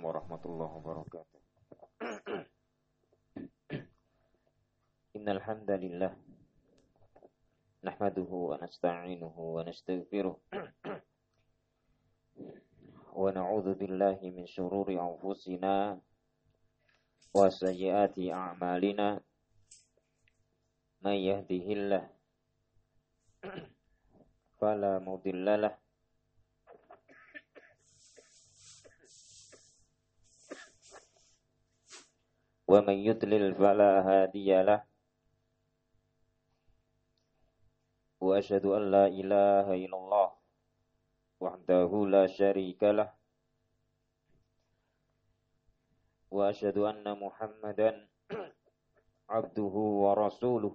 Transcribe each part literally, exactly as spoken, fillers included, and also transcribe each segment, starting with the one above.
warahmatullahi wabarakatuh. Innal hamdalillah nahmaduhu wa nasta'inuhu wa nastaghfiruh wa na'udzu billahi min shururi anfusina wa sayyiati a'malina may yahdihillah fala mudhillalah wa may yudlil fala hadiyalah wa asyhadu an la ilaha illallah wahdahu la syarikalah wa asyhadu anna Muhammadan abduhu wa rasuluh.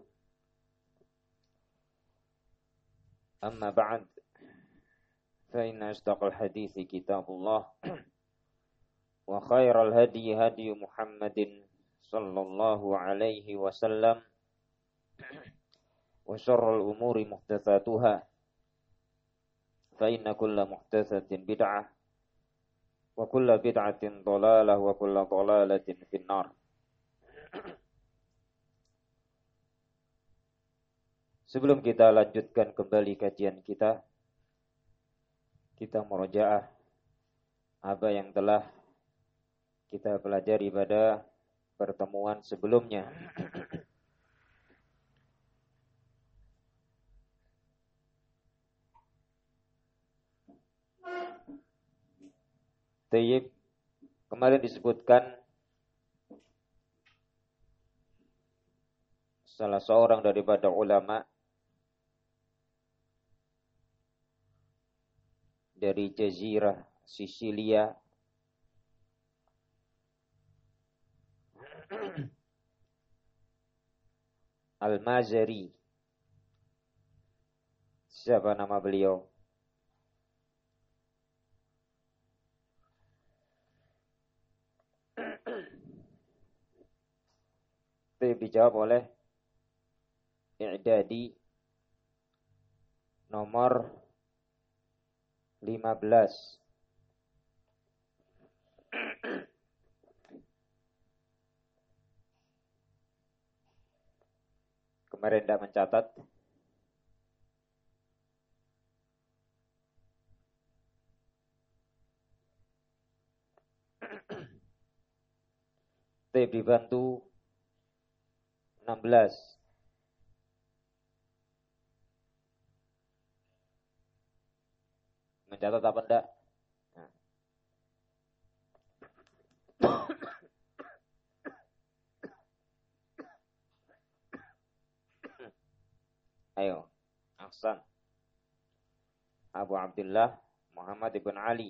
Amma ba'd, fa inna asdaqal hadithi kitabullah wa khairal hadi hadi Muhammadin sallallahu alaihi wasallam wa syarrul umuri muhdatsatuha fa inna kulla muhdatsatin bid'ah wa kulla bid'atin dhalalah wa kulla dhalalatin finnar. Sebelum kita lanjutkan kembali kajian kita, kita murojaah apa yang telah kita pelajari pada pertemuan sebelumnya. Tayyib, kemarin disebutkan salah seorang daripada ulama dari Jazirah Sisilia Al-Mazari. Siapa nama beliau? Itu dijawab oleh I'dadi nomor lima belas. Kemarin tidak mencatat. Tip dibantu enam belas. Mencatat apa enggak? Nah. Ayo, Ahsan. Abu Abdullah Muhammad ibn Ali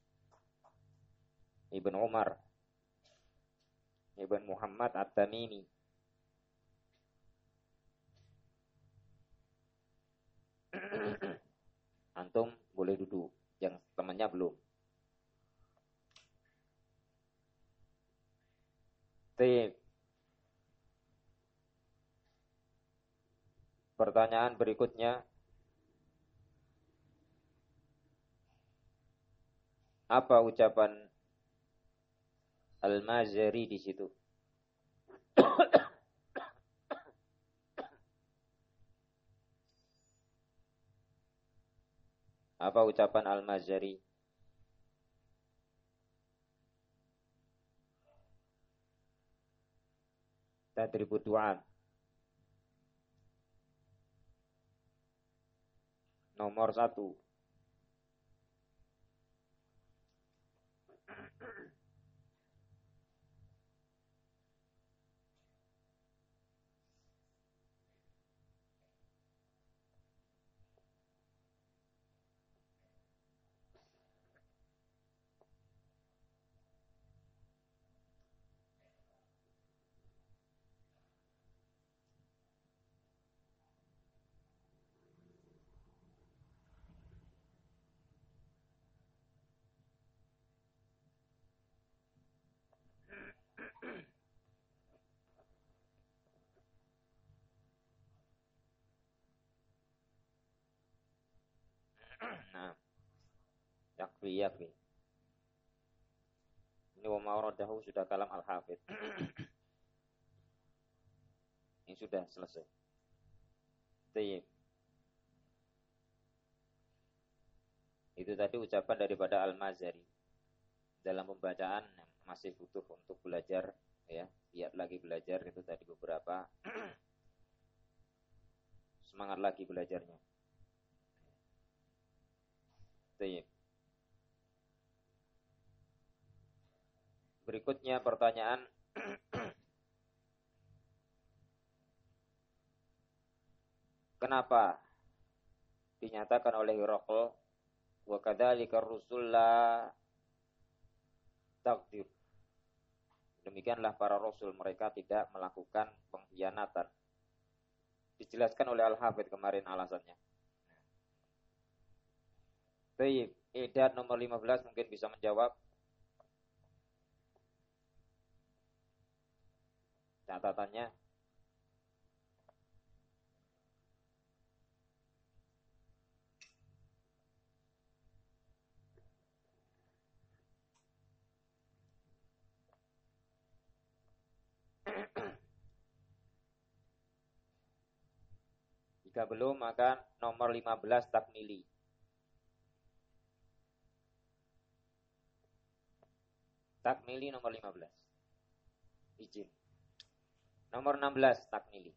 ibn Umar ibn Muhammad At-Tamimi. Antum boleh duduk, yang temannya belum. Tip. Pertanyaan berikutnya, apa ucapan Al-Mazari di situ? Apa ucapan Al-Mazari? Tadribud du'a. Nomor satu. Nah, yakfi yakfi. Ini wa ma'radahu sudah kalam al-hafidh. Ini sudah selesai. Tayyib. Itu tadi ucapan daripada Al-Mazari. Dalam pembacaan masih butuh untuk belajar, ya, lihat lagi belajar itu tadi beberapa. Semangat lagi belajarnya. Tayyib. Berikutnya pertanyaan kenapa dinyatakan oleh Hiraql wa kadzalika ar-rusul la taqdir. Demikianlah para rasul, mereka tidak melakukan pengkhianatan. Dijelaskan oleh Al-Hafidz kemarin alasannya. Baik, Idad nomor lima belas mungkin bisa menjawab. Catatannya. Jika belum, maka nomor lima belas takmili. Takmili nomor lima belas. Izin. Nomor enam belas takmili.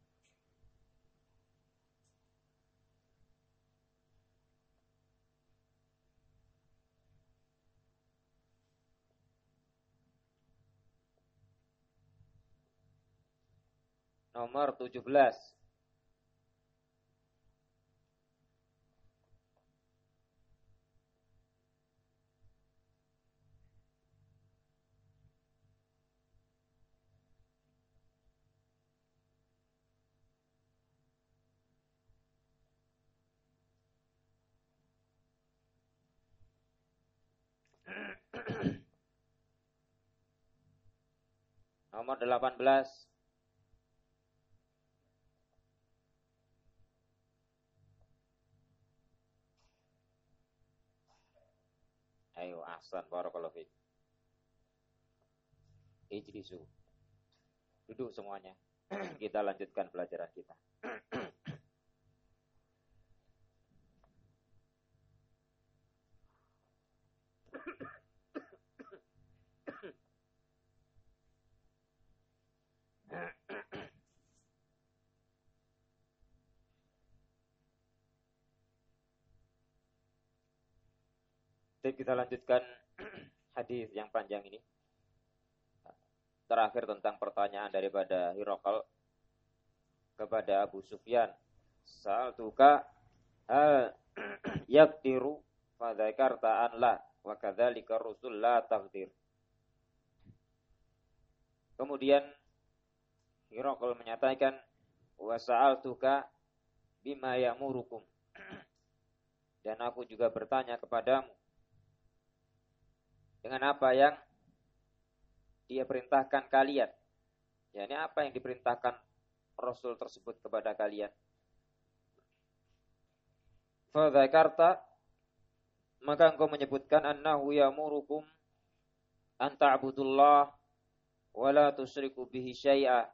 Nomor tujuh belas. Nomor delapan belas. Ayo, ahsan, barakallahu fiik. Ijlisu. Duduk semuanya. Kita lanjutkan pelajaran kita. Jadi kita lanjutkan hadis yang panjang ini. Terakhir tentang pertanyaan daripada Hiraql kepada Abu Sufyan. Sa'altuka hal yaqdiru fa dzakarta an la wa kadzalika rusul la taqdir. Kemudian Hiraql menyatakan wa sa'altuka bima ya'murukum. Dan aku juga bertanya kepadamu dengan apa yang dia perintahkan kalian. Ya, ini apa yang diperintahkan Rasul tersebut kepada kalian. Fa dzakarta, maka engkau menyebutkan annahu ya'murukum an ta'budullah wa la tusyriku bihi syai'a.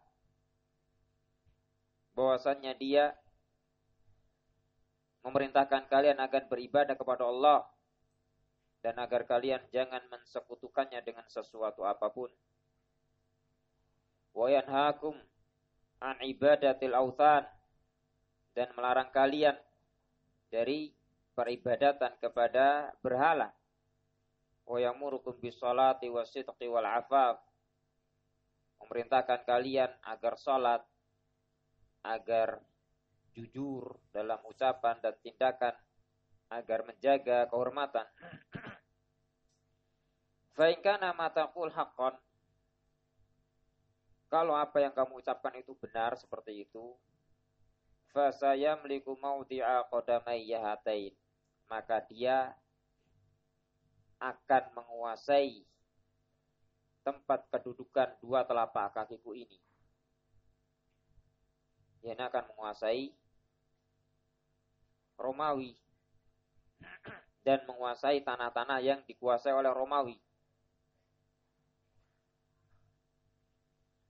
Bahwasannya dia memerintahkan kalian agar beribadah kepada Allah dan agar kalian jangan mensekutukannya dengan sesuatu apapun. Wa yanhaakum an ibadatil authan, dan melarang kalian dari peribadatan kepada berhala. Wa yamurukum bis-shalati was-sidqi wal 'afaf, memerintahkan kalian agar salat, agar jujur dalam ucapan dan tindakan, agar menjaga kehormatan. Fa in kana ma taqul haqqan, kalau apa yang kamu ucapkan itu benar seperti itu, fa sayamliku mawdi'a qadamayya hatain, maka dia akan menguasai tempat kedudukan dua telapak kakiku ini. Dia akan menguasai Romawi dan menguasai tanah-tanah yang dikuasai oleh Romawi.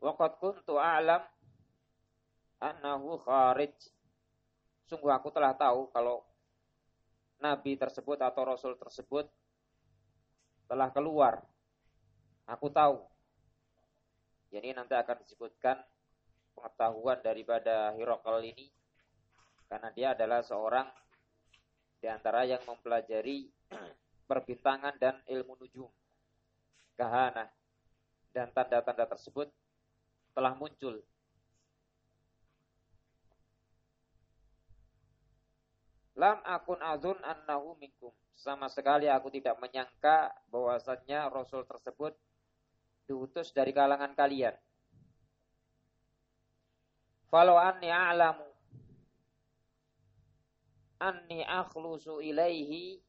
Wa qad kuntu a'lam annahu kharij. Sungguh aku telah tahu kalau nabi tersebut atau rasul tersebut telah keluar. Aku tahu. Jadi nanti akan disebutkan pengetahuan daripada Hiraqal ini karena dia adalah seorang di antara yang mempelajari perbintangan dan ilmu nujum, kahanah, dan tanda-tanda tersebut telah muncul. Lam akun azun annahu minkum. Sama sekali aku tidak menyangka bahwasannya Rasul tersebut diutus dari kalangan kalian. Falau anni a'lamu anni akhlusu ilaihi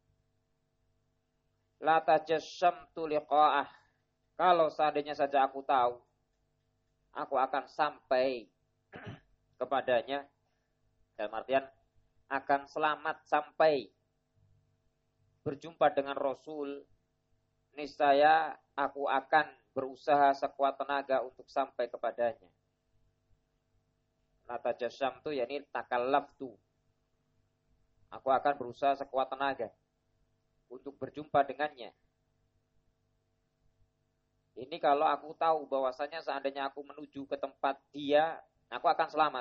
la tajassamtu liqa'ah. Kalau seandainya saja aku tahu aku akan sampai kepadanya, dalam artian akan selamat sampai berjumpa dengan Rasul, niscaya aku akan berusaha sekuat tenaga untuk sampai kepadanya. La tajassamtu yakni takallaftu. Aku akan berusaha sekuat tenaga untuk berjumpa dengannya. Ini kalau aku tahu bahwasanya seandainya aku menuju ke tempat dia, aku akan selamat.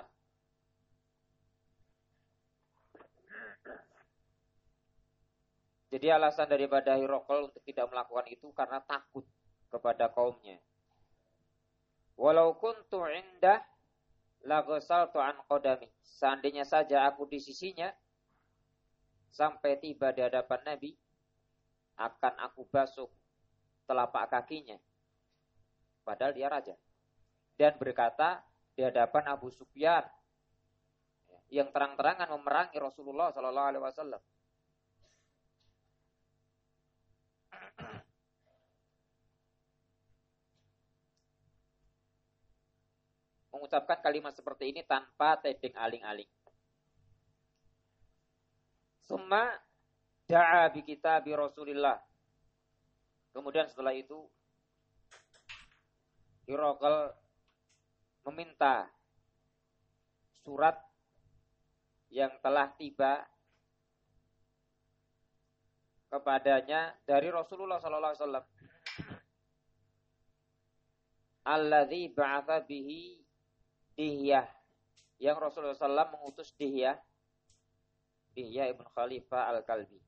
Jadi alasan daripada Hiraqal untuk tidak melakukan itu karena takut kepada kaumnya. Walau kuntu indah la ghasaltu an qadami. Seandainya saja aku di sisinya sampai tiba di hadapan Nabi, akan aku basuh telapak kakinya. Padahal dia raja. Dan berkata di hadapan Abu Sufyan yang terang-terangan memerangi Rasulullah sallallahu alaihi wasallam. Mengucapkan kalimat seperti ini tanpa tedeng aling-aling. Summa da'a bi kitabi Rasulillah. Kemudian setelah itu Hiraqal meminta surat yang telah tiba kepadanya dari Rasulullah sallallahu alaihi wasallam. Alladzi ba'atha bihi Dihyah, yang Rasulullah sallallahu alaihi wasallam mengutus Dihyah, Dihyah ibn Khalifah al-Kalbi.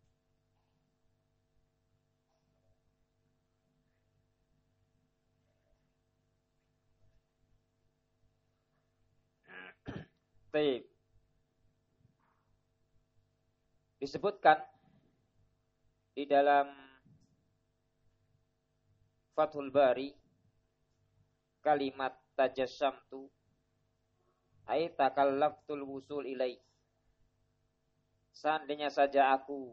Baik. Disebutkan di dalam Fathul Bari kalimat tajassamtu ai takallaftul wusul ilaih. Seandainya saja aku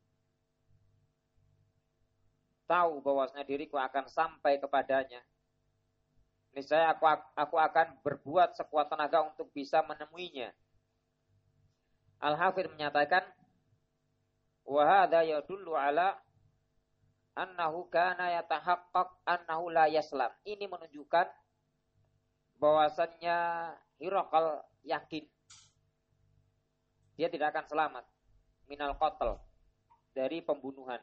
tahu bahwasanya diriku akan sampai kepadanya, niscaya aku aku akan berbuat sekuat tenaga untuk bisa menemuinya. Al-Hafidz menyatakan wa hadza yadullu ala annahu kana yatahaqqaq annahu la yaslam. Ini menunjukkan bahwasannya Hiraqal yakin dia tidak akan selamat minal qatl, dari pembunuhan.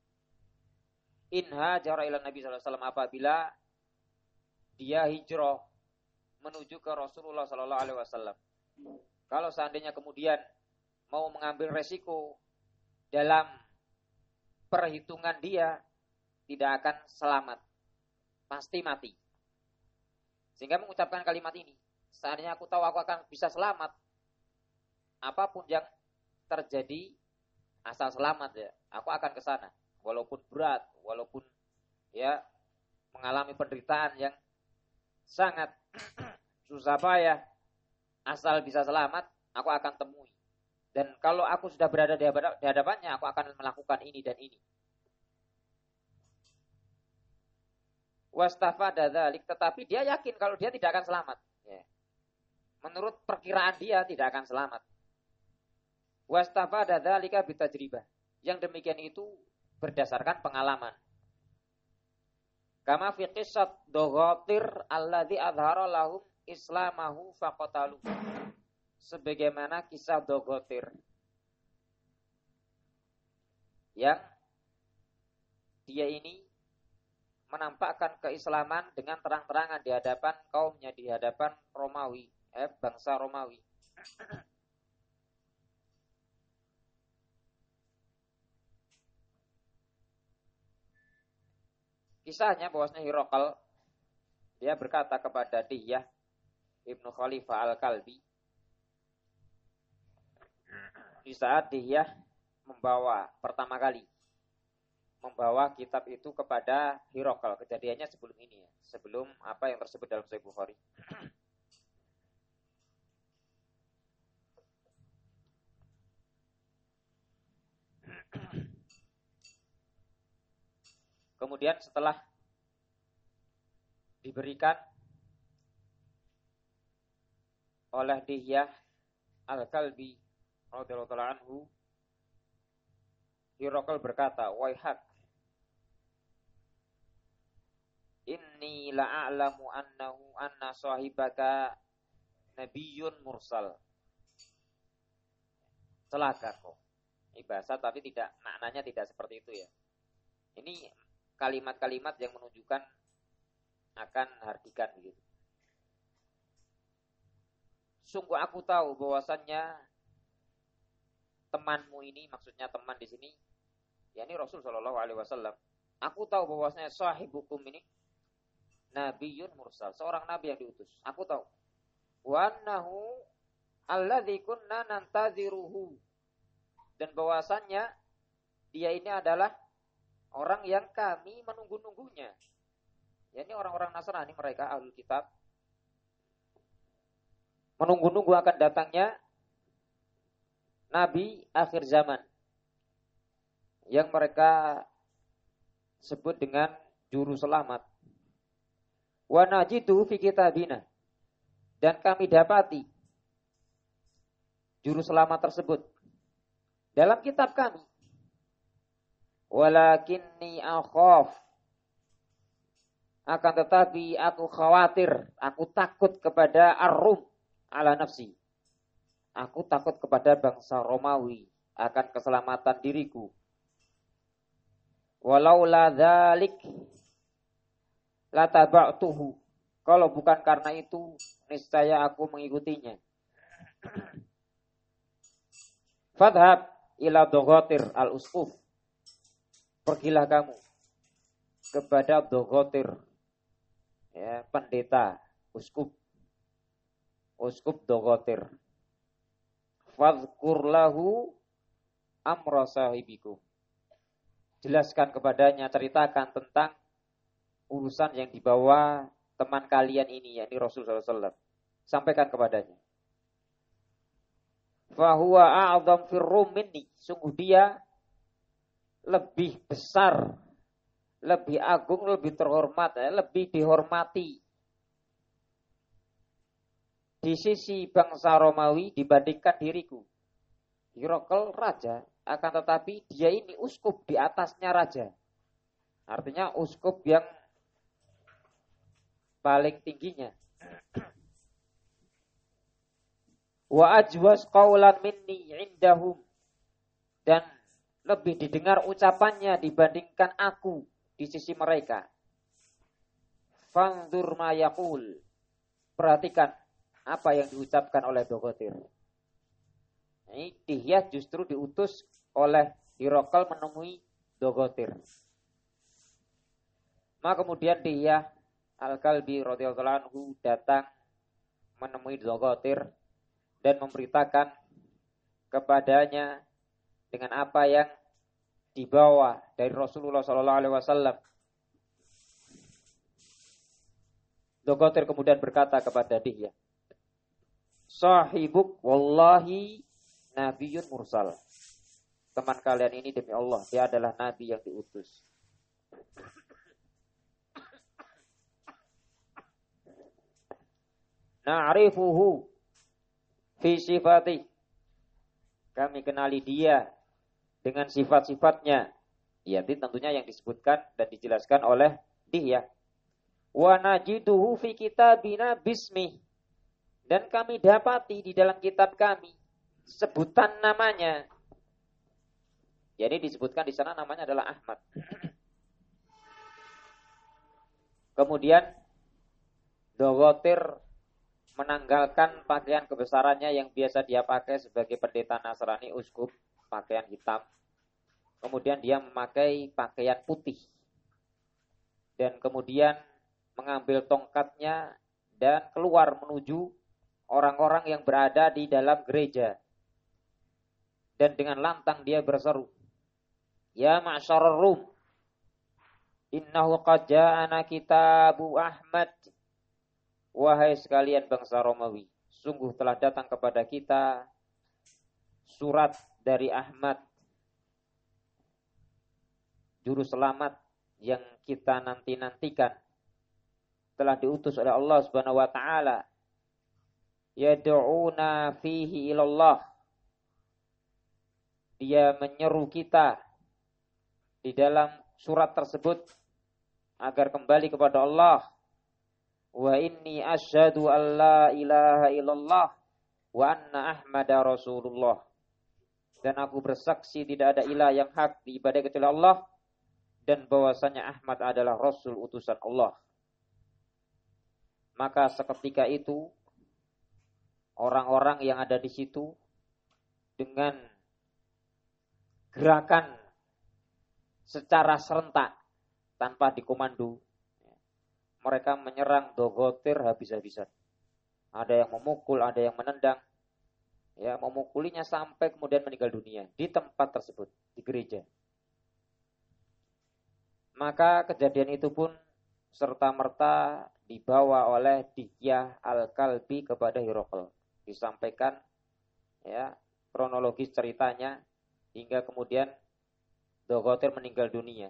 Inha jara ila Nabi sallallahu alaihi wasallam, apabila dia hijrah menuju ke Rasulullah sallallahu alaihi wasallam. Kalau seandainya kemudian mau mengambil resiko dalam perhitungan dia, tidak akan selamat, pasti mati. Sehingga mengucapkan kalimat ini, seandainya aku tahu aku akan bisa selamat, apapun yang terjadi asal selamat ya, aku akan ke sana, walaupun berat, walaupun ya mengalami penderitaan yang sangat susah payah, asal bisa selamat, aku akan temui. Dan kalau aku sudah berada di hadapannya, aku akan melakukan ini dan ini. Wastafada dzalik, tetapi dia yakin kalau dia tidak akan selamat. Ya. Menurut perkiraan dia tidak akan selamat. Wastafada dzalika bitajribah. Yang demikian itu berdasarkan pengalaman. Kama fi qissat Doghatir alladzi adhara lahum islamahu faqatalu. Sebagaimana kisah Doghatir yang dia ini menampakkan keislaman dengan terang-terangan di hadapan kaumnya, di hadapan Romawi, eh, bangsa Romawi. Kisahnya bahwasanya Hiraqal dia berkata kepada Dihyah Ibnu Khalifah Al-Kalbi di saat Dihyah membawa pertama kali membawa kitab itu kepada Hiraqal. Kejadiannya sebelum ini ya, sebelum apa yang tersebut dalam Sahih Bukhari. Kemudian setelah diberikan oleh Dihyah Al-Kalbi radhiyallahu ta'ala anhu, Hiraqal berkata, "Waihak, inni la'alamu annahu anna sahibaka nabiyyun mursal." Celaka kok. Ini bahasa tapi tidak, maknanya tidak seperti itu ya. Ini kalimat-kalimat yang menunjukkan akan hardikan begitu. Sungguh aku tahu bahwasannya temanmu ini, maksudnya teman di sini, yakni Rasul Shallallahu Alaihi Wasallam. Aku tahu bahwasanya sahibukum ini nabiyyun mursal, seorang nabi yang diutus. Aku tahu. Wa annahu alladzi kunna nantaziruhu, dan bahwasannya dia ini adalah orang yang kami menunggu-nunggunya. Ya, ini orang-orang Nasrani, mereka Ahlul Kitab. Menunggu-nunggu akan datangnya Nabi akhir zaman. Yang mereka sebut dengan juru selamat. Wa najidu fi kitabina. Dan kami dapati juru selamat tersebut dalam kitab kami. Walakinni akhaf, akan tetapi aku khawatir, aku takut kepada ar-Rum ala nafsi. Aku takut kepada bangsa Romawi akan keselamatan diriku. Walau la dzalik lataba'tuhu, kalau bukan karena itu niscaya aku mengikutinya. Fadhhab ila Doghatir al-Usquf, pergilah kamu kepada Doghatir, ya, pendeta, uskup, uskup Doghatir. Fadhkur lahu amra sahibikum, jelaskan kepadanya, ceritakan tentang urusan yang dibawa teman kalian ini, yakni Rasul sallallahu alaihi wasallam. Sampaikan kepadanya. Fahuwa a'zam fir rum minni, sungguh dia lebih besar, lebih agung, lebih terhormat, lebih dihormati di sisi bangsa Romawi dibandingkan diriku. Hiraqal raja, akan tetapi dia ini uskup, di atasnya raja. Artinya uskup yang paling tingginya. Wa ajwas qaulan minni indahum, dan lebih didengar ucapannya dibandingkan aku di sisi mereka. Fanzur ma yaqul, perhatikan apa yang diucapkan oleh Doghatir. Ini Dihyah justru diutus oleh Hiraqal menemui Doghatir. Maka kemudian Dihyah Al-Kalbi radhiyallahu anhu datang menemui Doghatir dan memberitakan kepadanya dengan apa yang dibawa dari Rasulullah sallallahu alaihi wasallam. Doghatir kemudian berkata kepada Dihyah, "Sahibuk wallahi nabiyyun mursal." Teman kalian ini demi Allah, dia adalah nabi yang diutus. Na'rifuhu fi sifati, kami kenali dia dengan sifat-sifatnya. Ya, tentunya yang disebutkan dan dijelaskan oleh Dihyah. Wa najiduhu fi kitabina bismi. Dan kami dapati di dalam kitab kami sebutan namanya. Jadi disebutkan di sana namanya adalah Ahmad. Kemudian Doghotir menanggalkan pakaian kebesarannya yang biasa dia pakai sebagai pendeta Nasrani, uskup, pakaian hitam. Kemudian dia memakai pakaian putih. Dan kemudian mengambil tongkatnya dan keluar menuju orang-orang yang berada di dalam gereja. Dan dengan lantang dia berseru, "Ya ma'syarar Rum, innahu qad ja'ana kitabu Ahmad." Wahai sekalian bangsa Romawi, sungguh telah datang kepada kita surat dari Ahmad, juru selamat yang kita nanti-nantikan. Telah diutus oleh Allah Subhanahu wa taala. Yad'una fihi ilallah. Dia menyeru kita di dalam surat tersebut agar kembali kepada Allah. Wa inni asyhadu an la ilaha illallah wa anna Ahmada Rasulullah. Dan aku bersaksi tidak ada ilah yang hak diibadai kecuali Allah dan bahwasanya Ahmad adalah Rasul utusan Allah. Maka seketika itu orang-orang yang ada di situ dengan gerakan secara serentak tanpa dikomando, mereka menyerang Doghotir habis-habisan. Ada yang memukul, ada yang menendang, ya, memukulinya sampai kemudian meninggal dunia di tempat tersebut, di gereja. Maka kejadian itu pun serta-merta dibawa oleh Dihyah Al-Kalbi kepada Hiraql. Disampaikan ya kronologis ceritanya hingga kemudian Doghotir meninggal dunia.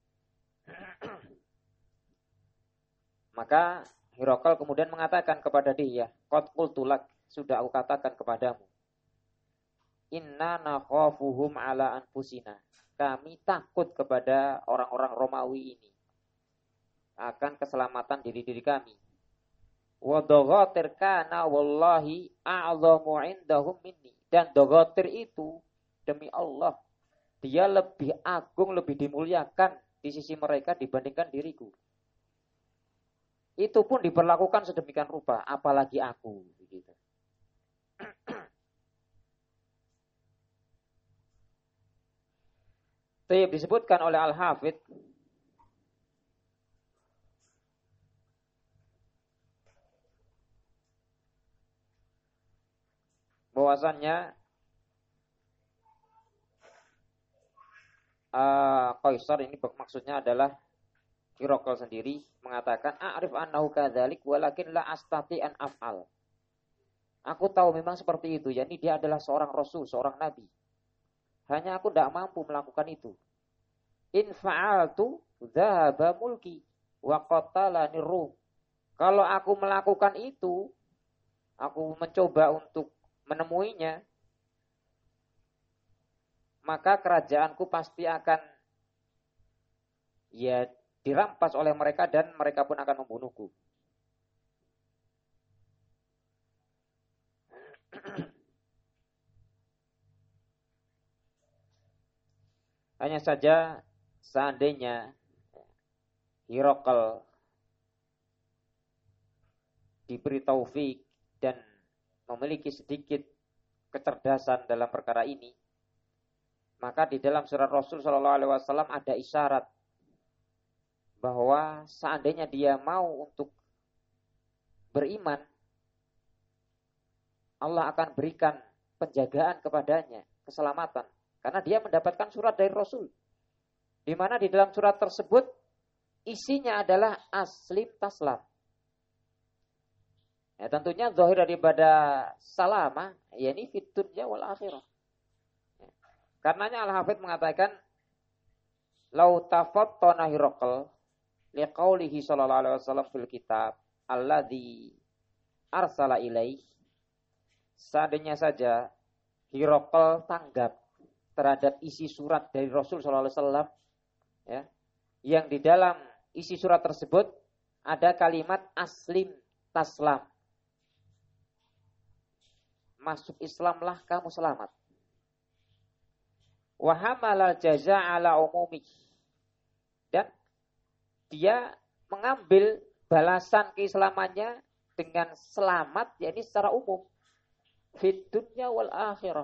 Maka Hiraql kemudian mengatakan kepada dia, "Qad qultu lak, sudah aku katakan kepadamu. Inna nakhafuhum ala anfusina. Kami takut kepada orang-orang Romawi ini akan keselamatan diri-diri kami. Wa Doghotir kana wallahi a'zamu indahum minni." Dan Doghotir itu demi Allah, dia lebih agung, lebih dimuliakan di sisi mereka dibandingkan diriku. Itu pun diperlakukan sedemikian rupa, apalagi aku. Begitu. Itu disebutkan oleh Al-Hafidh bahwasannya uh, Qaisar ini maksudnya adalah Hiraql sendiri mengatakan, "A'rif annahu kadzalik walakin la astati an af'al." Aku tahu memang seperti itu, yakni dia adalah seorang rasul, seorang nabi. Hanya aku tidak mampu melakukan itu. In fa'altu dhahaba mulki wa qatalani Rum. Kalau aku melakukan itu, aku mencoba untuk menemuinya, maka kerajaanku pasti akan ya dirampas oleh mereka dan mereka pun akan membunuhku. Hanya saja seandainya Hiraql diberi taufik dan memiliki sedikit kecerdasan dalam perkara ini, maka di dalam surat Rasul Shallallahu Alaihi Wasallam ada isyarat bahwa seandainya dia mau untuk beriman, Allah akan berikan penjagaan kepadanya, keselamatan. Karena dia mendapatkan surat dari Rasul. Di mana di dalam surat tersebut isinya adalah aslim taslam. Ya, tentunya zahir daripada salama, yakni fid dunya wal akhirah. Ya. Karenanya Al-Hafidz mengatakan, "Lau tafattana Hiraql liqaulihi sallallahu alaihi wasallam fil kitab alladzi arsala ilaih." Seandainya saja Hiraql tanggap terhadap isi surat dari Rasul sallallahu alaihi wasallam, ya, yang di dalam isi surat tersebut ada kalimat aslim taslam. Masuk Islamlah kamu selamat. Wa hamalal jaza ala umumi. Dan dia mengambil balasan keislamannya dengan selamat, yakni secara umum. Fid dunya wal akhirah.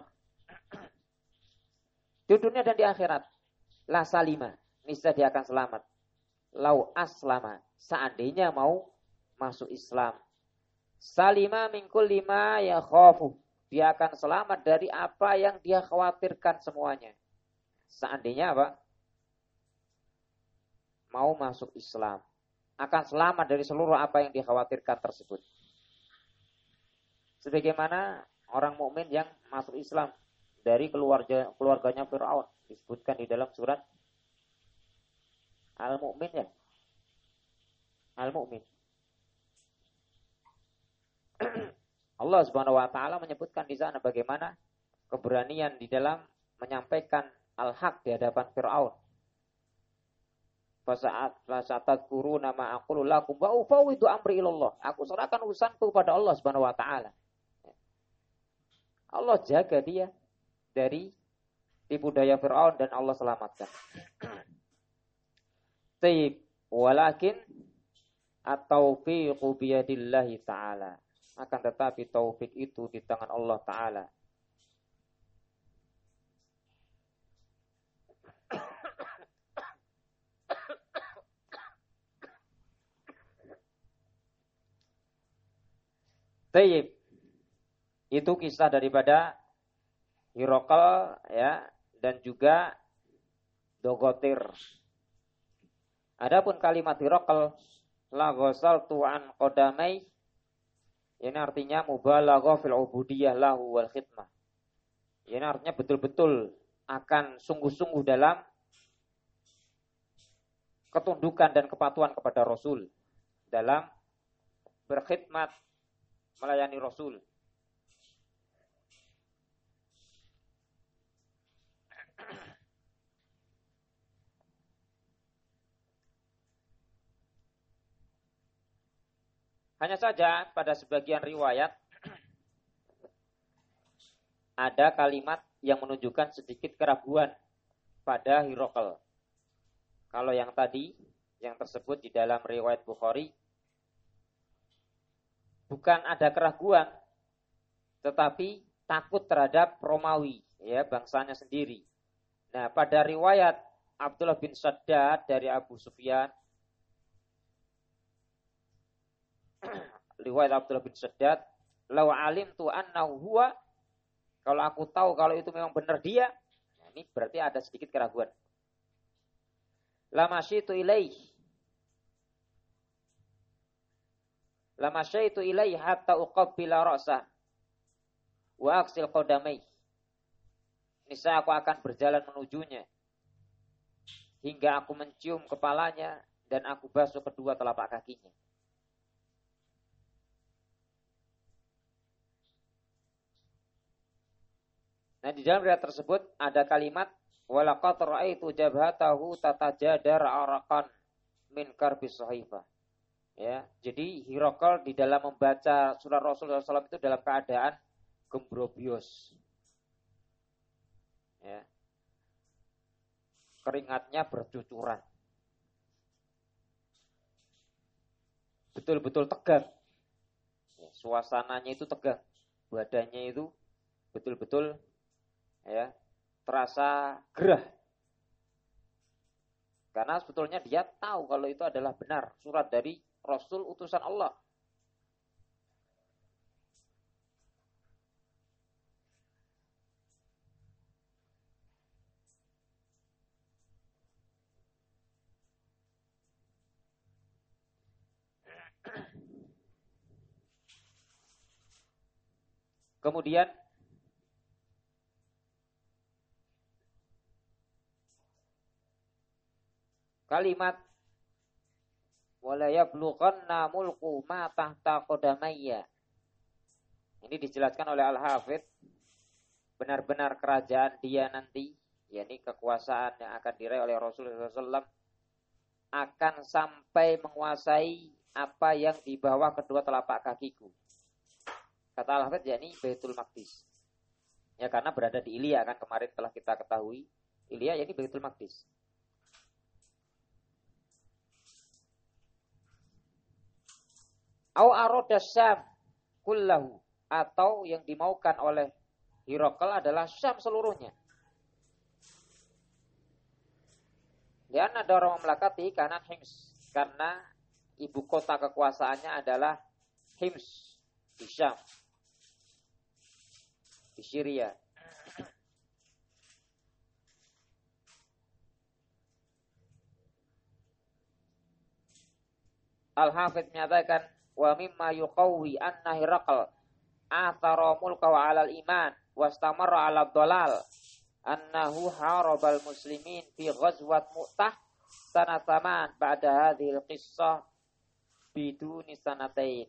Di dunia dan di akhirat. La salima. Niscaya dia akan selamat. Lau aslama. Seandainya mau masuk Islam. Salima min kulli ma yakhafu. Dia akan selamat dari apa yang dia khawatirkan semuanya. Seandainya apa? Mau masuk Islam. Akan selamat dari seluruh apa yang dikhawatirkan tersebut. Sebagaimana orang mukmin yang masuk Islam dari keluarga keluarganya Firaun disebutkan di dalam surat Al-Mu'min ya. Al-Mu'min. Allah Subhanahu wa taala menyebutkan di sana bagaimana keberanian di dalam menyampaikan al-haq di hadapan Firaun. Fasaat fasatat guru nama aqulu lakum wa ufawwidu amri ilallah. Aku serahkan urusanku kepada Allah Subhanahu wa taala. Allah jaga dia dari tipu daya Fir'aun dan Allah selamatkan. Taib walakin at-taufiqu biyadillahi ta'ala. Akan tetapi taufik itu di tangan Allah Ta'ala. Taib. Itu kisah daripada Hirokal ya dan juga Dogotir. Adapun kalimat Hirokal la ghasaltu an qadamai, ini artinya mubalaghah fil ubudiyah lahu wal khidmah. Ini artinya betul-betul akan sungguh-sungguh dalam ketundukan dan kepatuhan kepada Rasul dalam berkhidmat melayani Rasul. Hanya saja pada sebagian riwayat ada kalimat yang menunjukkan sedikit keraguan pada Hirokal. Kalau yang tadi, yang tersebut di dalam riwayat Bukhari, bukan ada keraguan, tetapi takut terhadap Romawi, ya bangsanya sendiri. Nah, pada riwayat Abdullah bin Shaddad dari Abu Sufyan, riwayat Abdullah bin Shaddad, "Lau alimtu annahu huwa," kalau aku tahu kalau itu memang benar dia, nah ini berarti ada sedikit keraguan. "Lama syitu ilaih." Lama syitu ilaih hatta uqabbila ra'sah wa aksil qadamai. Niscaya aku akan berjalan menujunya hingga aku mencium kepalanya dan aku basuh kedua telapak kakinya. Nah, di dalam riwayat tersebut ada kalimat walaqad ra'aitu jabhatahu tatajadar araqan min karbis sahifah. Ya, jadi Hirokal di dalam membaca surat Rasulullah shallallahu alaihi wasallam itu dalam keadaan gembrobios. Ya. Keringatnya bercucuran. Betul-betul tegang. Ya, suasananya itu tegang. Badannya itu betul-betul ya terasa gerah. Karena sebetulnya dia tahu kalau itu adalah benar surat dari Rasul utusan Allah. Kemudian kalimat wala yablughanna mulku ma tahta qadamayya. Ini dijelaskan oleh Al-Hafidz, benar-benar kerajaan dia nanti, yakni kekuasaan yang akan diraih oleh Rasulullah shallallahu alaihi wasallam akan sampai menguasai apa yang di bawah kedua telapak kakiku. Kata Al-Hafidz yakni Baitul Maqdis. Ya karena berada di Ilya kan kemarin telah kita ketahui. Ilya yakni Baitul Maqdis. Au aroda Syam kullahu, atau yang dimaukan oleh Hirokal adalah Syam seluruhnya. Dan ada orang melakati kanan Hims, karena ibu kota kekuasaannya adalah Hims di Syam, di Syria. Al-Hafidz menyatakan wa mimma yuqawwi anna Hiraqal athara mulkahu 'alal iman wastamarra 'ala dhalal annahu harabal muslimin fi ghazwat Mu'tah sanataman ba'da hadhil qissah biduni sanatain.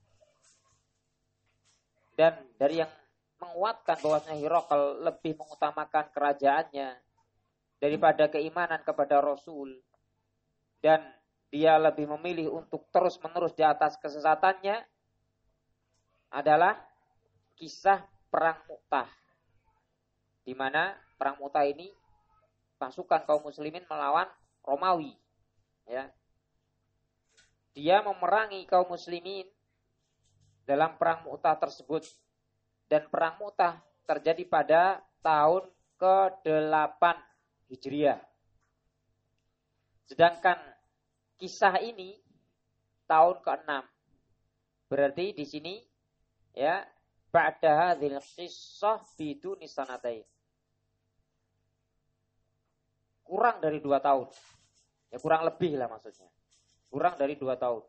Dan dari yang menguatkan bahwasanya Hiraqal lebih mengutamakan kerajaannya daripada keimanan kepada Rasul, dan dia lebih memilih untuk terus-menerus di atas kesesatannya, adalah kisah Perang Mu'tah. Di mana Perang Mu'tah ini pasukan kaum muslimin melawan Romawi. Ya. Dia memerangi kaum muslimin dalam Perang Mu'tah tersebut. Dan Perang Mu'tah terjadi pada tahun kedelapan Hijriah. Sedangkan kisah ini tahun keenam. Berarti di sini ya ba'da hadzal qissah biduni sanatain. Kurang dari dua tahun. Ya kurang lebih lah maksudnya. Kurang dari dua tahun.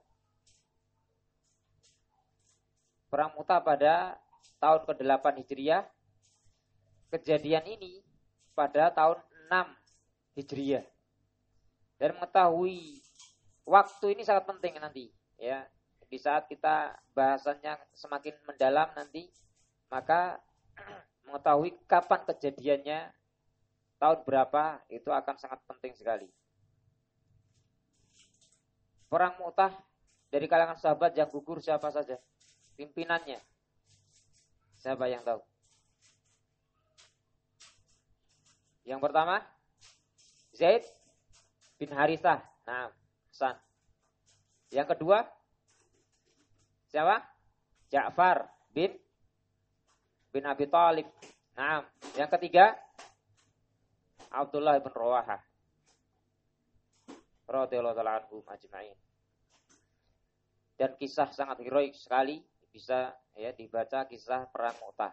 Perang Mu'tah pada tahun kedelapan Hijriah. Kejadian ini pada tahun enam Hijriah. Dan mengetahui waktu ini sangat penting nanti, ya. Di saat kita bahasannya semakin mendalam nanti, maka mengetahui kapan kejadiannya, tahun berapa, itu akan sangat penting sekali. Perang Mu'tah dari kalangan sahabat yang gugur siapa saja? Pimpinannya. Siapa yang tahu? Yang pertama, Zaid bin Harithah. Nah, Hasan. Yang kedua, siapa? Ja'far bin bin Abi Thalib. Nah, yang ketiga, Abdullah bin Rawahah. Radhiyallahu ta'ala anhum ajma'in. Dan kisah sangat heroik sekali, bisa ya dibaca kisah Perang Mu'tah.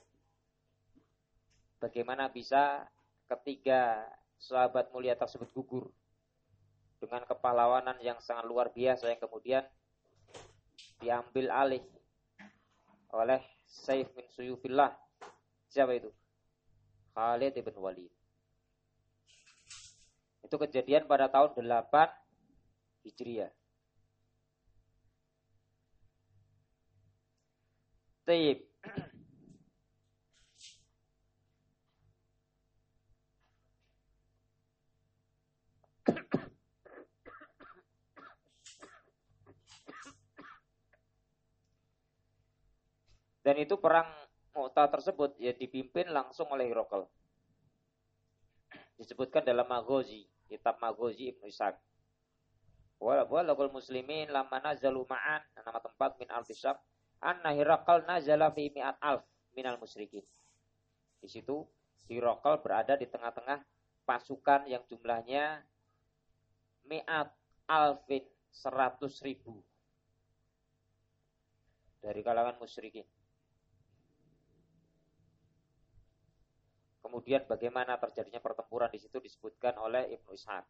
Bagaimana bisa ketiga sahabat mulia tersebut gugur dengan kepahlawanan yang sangat luar biasa yang kemudian diambil alih oleh Saif min Suyufillah. Siapa itu? Khalid bin Walid. Itu kejadian pada tahun delapan Hijriah. Taib. Dan itu perang Mu'tah tersebut ya dipimpin langsung oleh Hiraqal. Disebutkan dalam Maghazi, kitab Maghazi Ibnu Ishaq. Wa walaqul muslimin lamma nazalu ma'an, nama tempat min al-Syam, anna Hiraqal nazala fi mi'at alf minal musyrikin. Di situ Hiraqal berada di tengah-tengah pasukan yang jumlahnya mi'at alfin, seratus ribu dari kalangan musyrikin. Kemudian bagaimana terjadinya pertempuran di situ disebutkan oleh Ibnu Ishaq.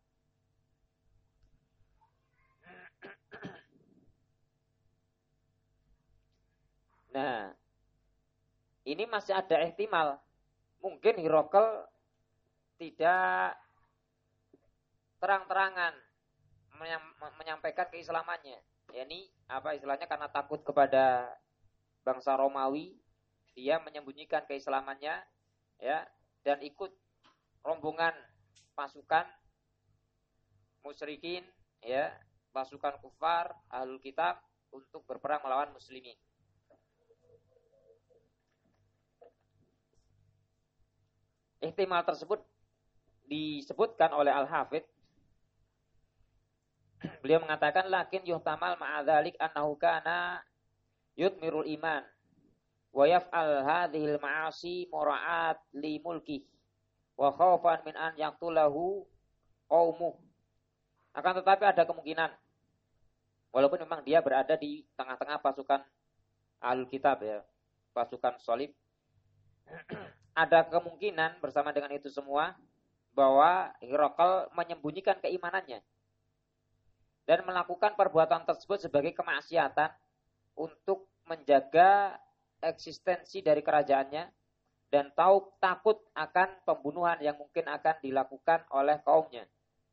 Nah, ini masih ada ihtimal. Mungkin Hiraqal tidak terang-terangan menyampaikan keislamannya. Ya, ini apa istilahnya, karena takut kepada bangsa Romawi, dia menyembunyikan keislamannya, ya, dan ikut rombongan pasukan musyrikin, ya, pasukan kufar, ahlul kitab untuk berperang melawan muslimin. Ihtimal tersebut disebutkan oleh Al-Hafidh. Beliau mengatakan lakin yuhtamal ma'adzalik annahu kana yutmirul iman wa yaf'al hadhil ma'asi mura'at li mulki wa khaufan min an yaqtulahu qaumuh. Akan tetapi ada kemungkinan walaupun memang dia berada di tengah-tengah pasukan ahlul kitab ya, pasukan salib, ada kemungkinan bersama dengan itu semua bahwa Hiraqal menyembunyikan keimanannya dan melakukan perbuatan tersebut sebagai kemaksiatan untuk menjaga eksistensi dari kerajaannya dan tahu takut akan pembunuhan yang mungkin akan dilakukan oleh kaumnya.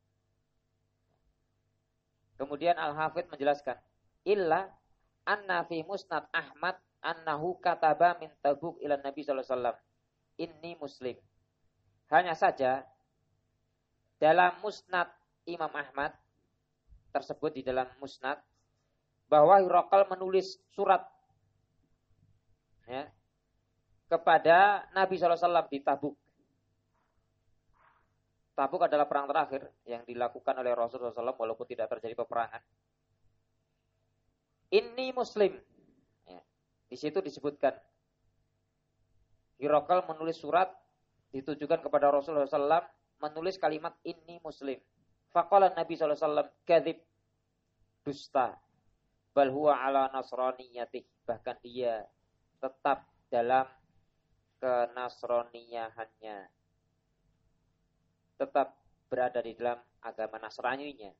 Kemudian Al-Hafidh menjelaskan, illa anna fi musnad Ahmad annahu kataba min Tabuk ila Nabi sallallahu alaihi wasallam inni muslim. Hanya saja dalam musnad Imam Ahmad tersebut di dalam musnad bahwa Hiraqal menulis surat ya, kepada Nabi sallallahu alaihi wasallam di Tabuk. Tabuk adalah perang terakhir yang dilakukan oleh Rasulullah sallallahu alaihi wasallam walaupun tidak terjadi peperangan. Inni muslim. Ya, di situ disebutkan Hiraqal menulis surat ditujukan kepada Rasulullah sallallahu alaihi wasallam, menulis kalimat inni muslim. Faqala Nabi sallallahu alaihi wasallam kadzib, dusta, bal huwa ala nasraniyatih, bahkan dia tetap dalam kenasraniyahannya, tetap berada di dalam agama Nasraninya.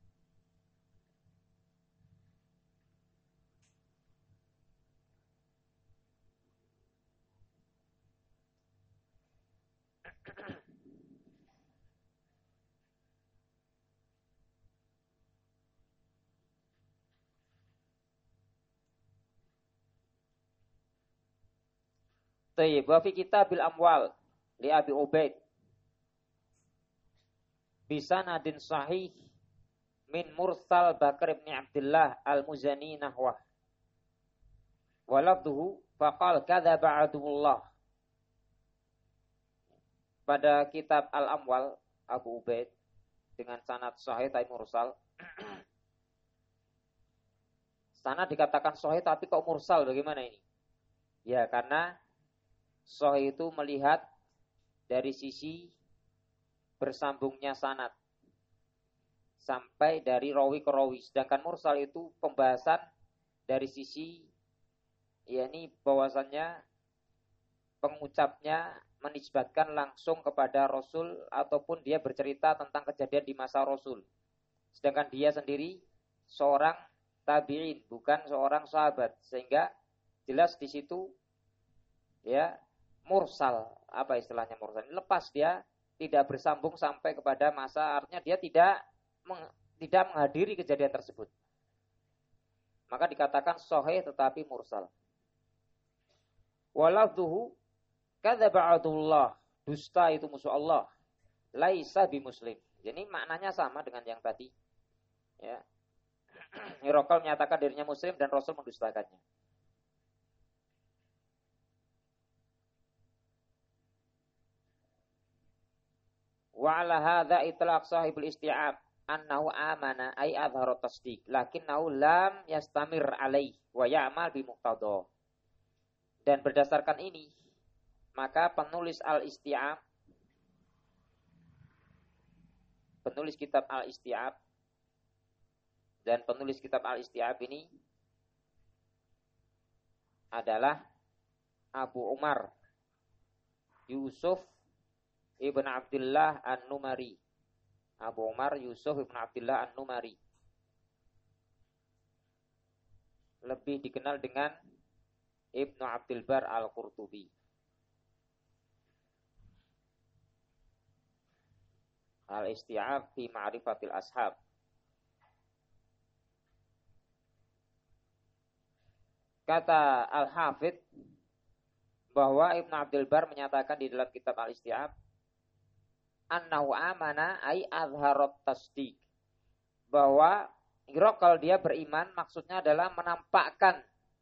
Tayyib, wa fi kitabil amwal li Abi Ubaid bisanadin sahih min mursal Bakar bin Abdullah al-Muzani nahwah wa lafduhu faqal kadzaba Abdullah. Pada kitab Al-Amwal Abu Ubaid dengan sanad sahih tapi mursal. Sanad dikatakan sahih tapi kok mursal, bagaimana ini? Ya, karena sahih itu melihat dari sisi bersambungnya sanad sampai dari rawi ke rawi. Sedangkan mursal itu pembahasan dari sisi yakni bahwasannya pengucapnya menisbatkan langsung kepada Rasul ataupun dia bercerita tentang kejadian di masa Rasul. Sedangkan dia sendiri seorang tabi'in, bukan seorang sahabat, sehingga jelas di situ ya mursal. Apa istilahnya mursal? Lepas dia tidak bersambung sampai kepada masa, artinya dia tidak meng, tidak menghadiri kejadian tersebut. Maka dikatakan sahih tetapi mursal. Walafduhu kadzaba Abdullah, dusta itu musuh Allah, laisa bi muslim. Jadi maknanya sama dengan yang tadi. Ya. Hiraqal menyatakan dirinya muslim dan Rasul mendustakannya. Wa ala hadza itlaq sahibul isti'ab annahu amana ay adhara tasdiq lakinnahu lam yastamir alaih wa ya'mal bi muqtada. Dan berdasarkan ini maka penulis al-isti'ab, penulis kitab al-isti'ab dan penulis kitab al-isti'ab ini adalah Abu Umar Yusuf Ibn Abdullah An-Numari. Abu Umar Yusuf Ibn Abdullah An-Numari, lebih dikenal dengan Ibnu Abdul Bar Al-Qurtubi. Al-Isti'ab fi Ma'rifatil Ashab. Kata Al-Hafidh bahwa Ibnu Abdul Bar menyatakan di dalam kitab Al-Isti'ab annahu amana ay azharat tasdiq, bahwa Hiraqal dia beriman maksudnya adalah menampakkan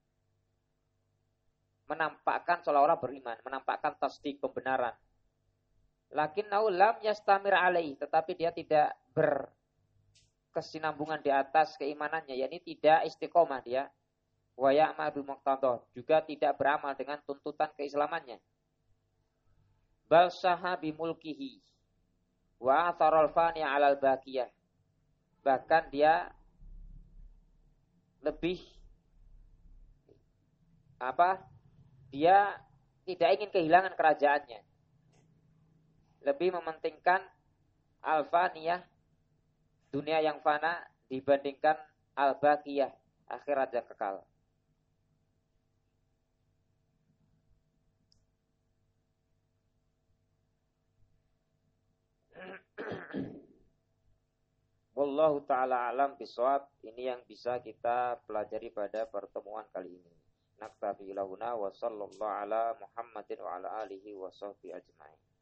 menampakkan seolah-olah beriman, menampakkan tasdik pembenaran. Lakinnau lam yastamir alaih, tetapi dia tidak berkesinambungan di atas keimanannya, yakni tidak istiqomah dia. Wa ya'mal bil muqtadah, juga tidak beramal dengan tuntutan keislamannya. Bal saha bi mulkihi wa atharal fani 'alal baqiyah. Bahkan dia lebih apa? Dia tidak ingin kehilangan kerajaannya. Lebih mementingkan al-faniyah, dunia yang fana, dibandingkan al-baqiyah, akhirat yang kekal. Wallahu ta'ala alam bisawab. Ini yang bisa kita pelajari pada pertemuan kali ini. Naktabi lahuna wa sallallahu ala Muhammadin wa ala alihi wa sahbihi ajma'in.